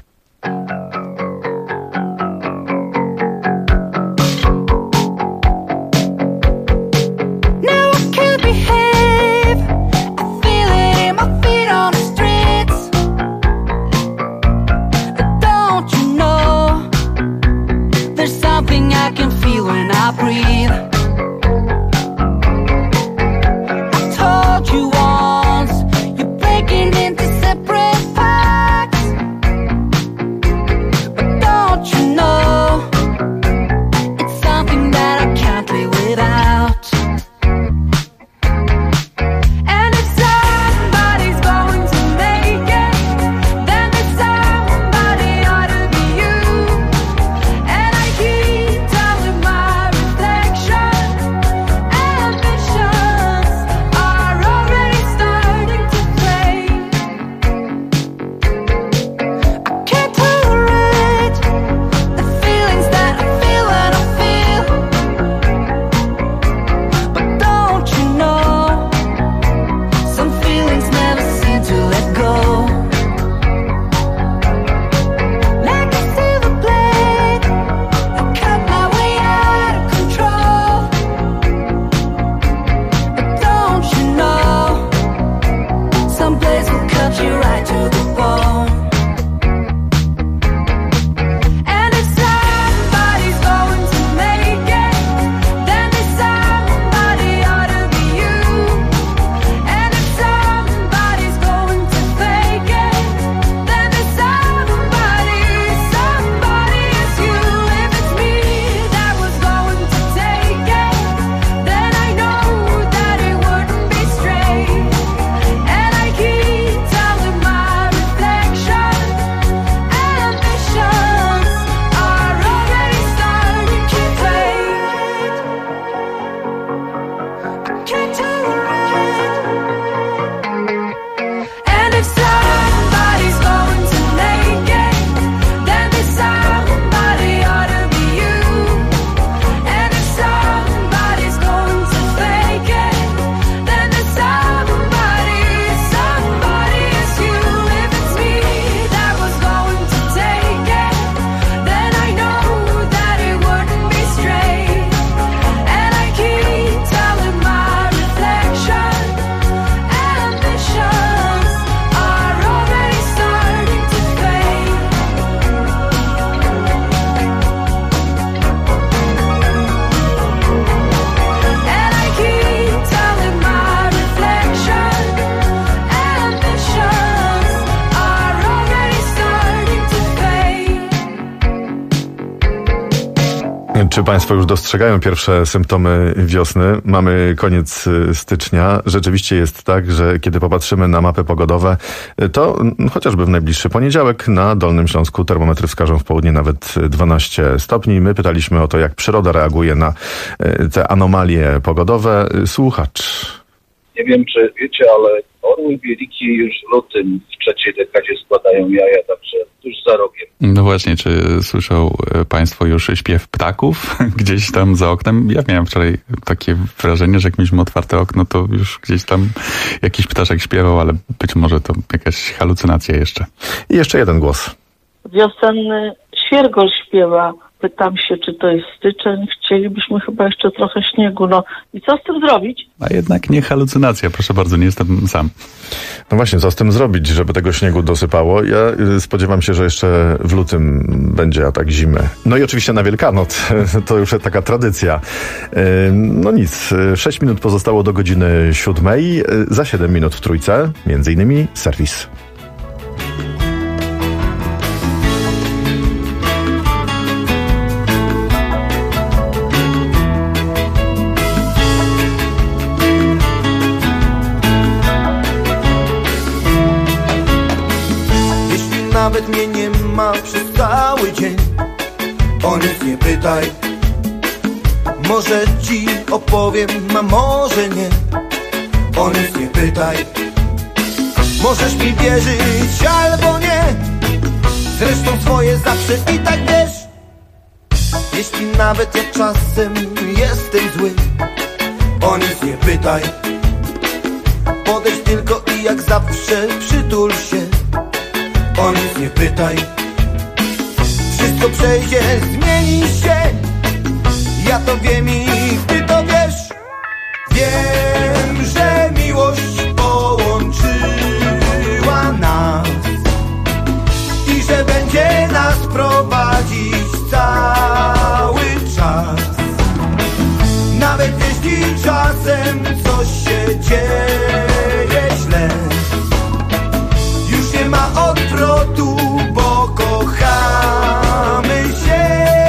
someplace will cut you right to the bone. And if somebody's going to make it, then this somebody ought to be you. And if somebody's going to fake it, then this somebody is you. If it's me that was going to take it, then I know that it wouldn't be straight. And I keep telling my reflection, ambitions are already starting to fade. I can't tolerate. And if somebody's going to make it, then this somebody ought to be you. And if somebody's going to fake it, then this somebody is you. If it's me that was going to take it, then I know that it wouldn't be straight. And I keep telling my reflection, ambitions are already starting to fade. And I keep telling my reflection, ambitions are already starting to fade.
Czy Państwo już dostrzegają pierwsze symptomy wiosny? Mamy koniec stycznia. Rzeczywiście jest tak, że kiedy popatrzymy na mapy pogodowe, to chociażby w najbliższy poniedziałek na Dolnym Śląsku termometry wskażą w południe nawet 12 stopni. My pytaliśmy o to, jak przyroda reaguje na te anomalie pogodowe. Słuchacz.
Nie wiem, czy wiecie, ale orły bieliki już w lutym w trzeciej dekadzie składają jaja, także tuż za rogiem.
No właśnie, czy słyszą Państwo już śpiew ptaków gdzieś tam za oknem? Ja miałem wczoraj takie wrażenie, że jak mieliśmy otwarte okno, to już gdzieś tam jakiś ptaszek śpiewał, ale być może to jakaś halucynacja jeszcze.
I jeszcze jeden głos.
Wiosenny świergol śpiewa. Pytam się, czy to jest styczeń. Chcielibyśmy chyba jeszcze trochę śniegu. No i co z tym zrobić?
A jednak nie halucynacja, proszę bardzo, nie jestem sam.
No właśnie, co z tym zrobić, żeby tego śniegu dosypało? Ja spodziewam się, że jeszcze w lutym będzie atak zimy. No i oczywiście na Wielkanoc, to już taka tradycja. No nic, 6 minut pozostało do godziny 7. Za 7 minut w Trójce, między innymi serwis.
Nawet mnie nie ma przez cały dzień, o nic nie pytaj. Może ci opowiem, a może nie, o nic nie pytaj. Możesz mi wierzyć albo nie, zresztą swoje zawsze i tak wiesz. Jeśli nawet ja czasem jestem zły, o nic nie pytaj. Podejdź tylko i jak zawsze przytul się, o nic nie pytaj. Wszystko przejdzie, zmieni się, ja to wiem i ty to wiesz. Wiem, że miłość połączyła nas i że będzie nas prowadzić cały czas. Nawet jeśli czasem coś się dzieje źle, już nie ma odwrotu, bo kochamy się.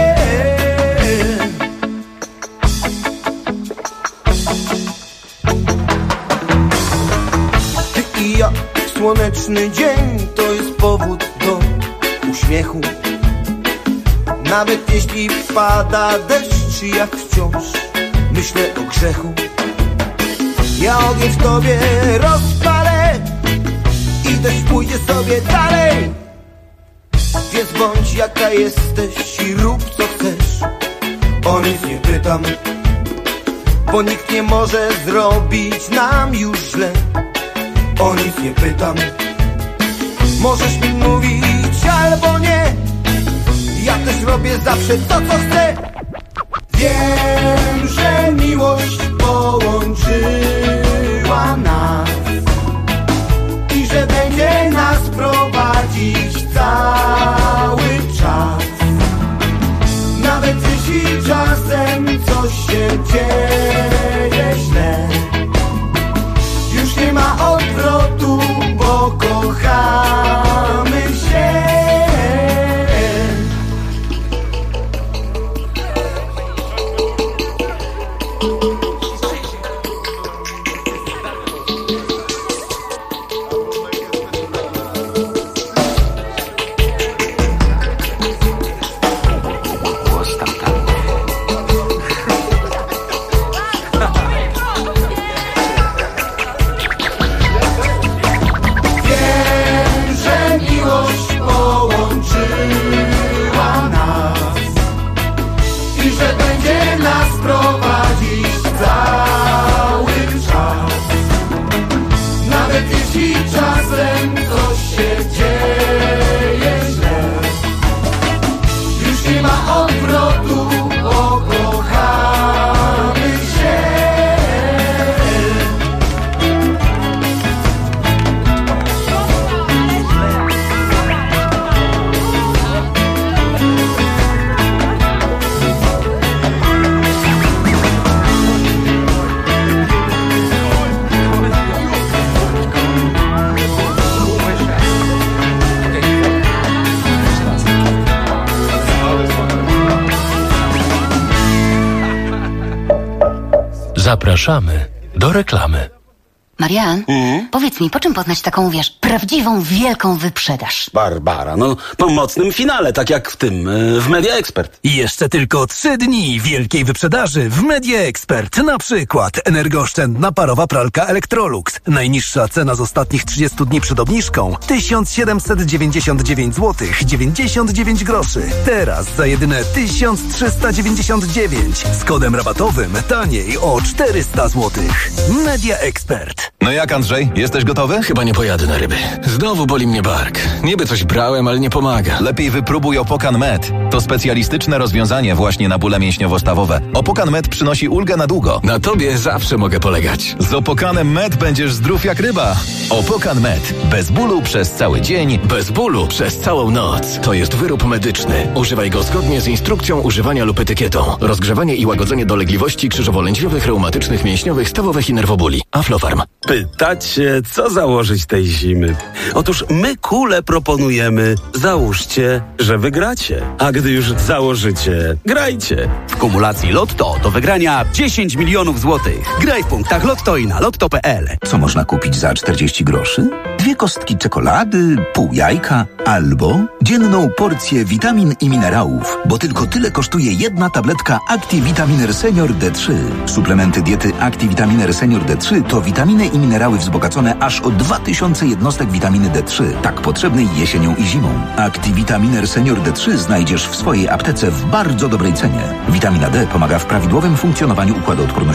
Ty i ja, słoneczny dzień to jest powód do uśmiechu. Nawet jeśli pada deszcz, ja wciąż myślę o grzechu. Ja ogień w tobie rozpalę i deszcz pójdzie sobie dalej. Więc bądź jaka jesteś i rób co chcesz, o nic nie pytam, bo nikt nie może zrobić nam już źle. O nic nie pytam. Możesz mi mówić albo nie, ja też robię zawsze to co chcę. Wiem, że miłość połączyła nas czasem coś się dzieje źle. Już nie ma odwrotu, bo kochamy się.
Zapraszamy do reklamy.
Marian, powiedz mi, po czym poznać taką, wiesz, prawdziwą, wielką wyprzedaż?
Barbara, no po mocnym finale, tak jak w tym, w Media Expert.
I jeszcze tylko 3 dni wielkiej wyprzedaży w Media Expert. Na przykład energooszczędna parowa pralka Electrolux. Najniższa cena z ostatnich 30 dni przed obniżką 1799 zł 99 groszy. Teraz za jedyne 1399. Z kodem rabatowym taniej o 400 zł. Media Expert.
No jak, Andrzej? Jesteś gotowy?
Chyba nie pojadę na ryby. Znowu boli mnie bark. Niby coś brałem, ale nie pomaga.
Lepiej wypróbuj Opokan Med. To specjalistyczne rozwiązanie właśnie na bóle mięśniowo-stawowe. Opokan Med przynosi ulgę na długo.
Na tobie zawsze mogę polegać.
Z Opokanem Med będziesz zdrów jak ryba. Opokan Med. Bez bólu przez cały dzień.
Bez bólu przez całą noc. To jest wyrób medyczny. Używaj go zgodnie z instrukcją używania lub etykietą. Rozgrzewanie i łagodzenie dolegliwości krzyżowo-lędźwiowych, reumatycznych, mięśniowych, stawowych i nerwobóli. Aflofarm.
Pytacie, co założyć tej zimy? Otóż my kule proponujemy. Załóżcie, że wygracie. A gdy już założycie, grajcie.
W kumulacji Lotto do wygrania 10 milionów złotych. Graj w punktach Lotto i na lotto.pl.
Co można kupić za 40 groszy? 2 kostki czekolady, pół jajka albo dzienną porcję witamin i minerałów, bo tylko tyle kosztuje jedna tabletka ActiVitaminer Senior D3. Suplementy diety ActiVitaminer Senior D3 to witaminy i minerały wzbogacone aż o 2000 jednostek witaminy D3, tak potrzebnej jesienią i zimą. ActiVitaminer Senior D3 znajdziesz w swojej aptece w bardzo dobrej cenie. Witamina D pomaga w prawidłowym funkcjonowaniu układu odpornościowego.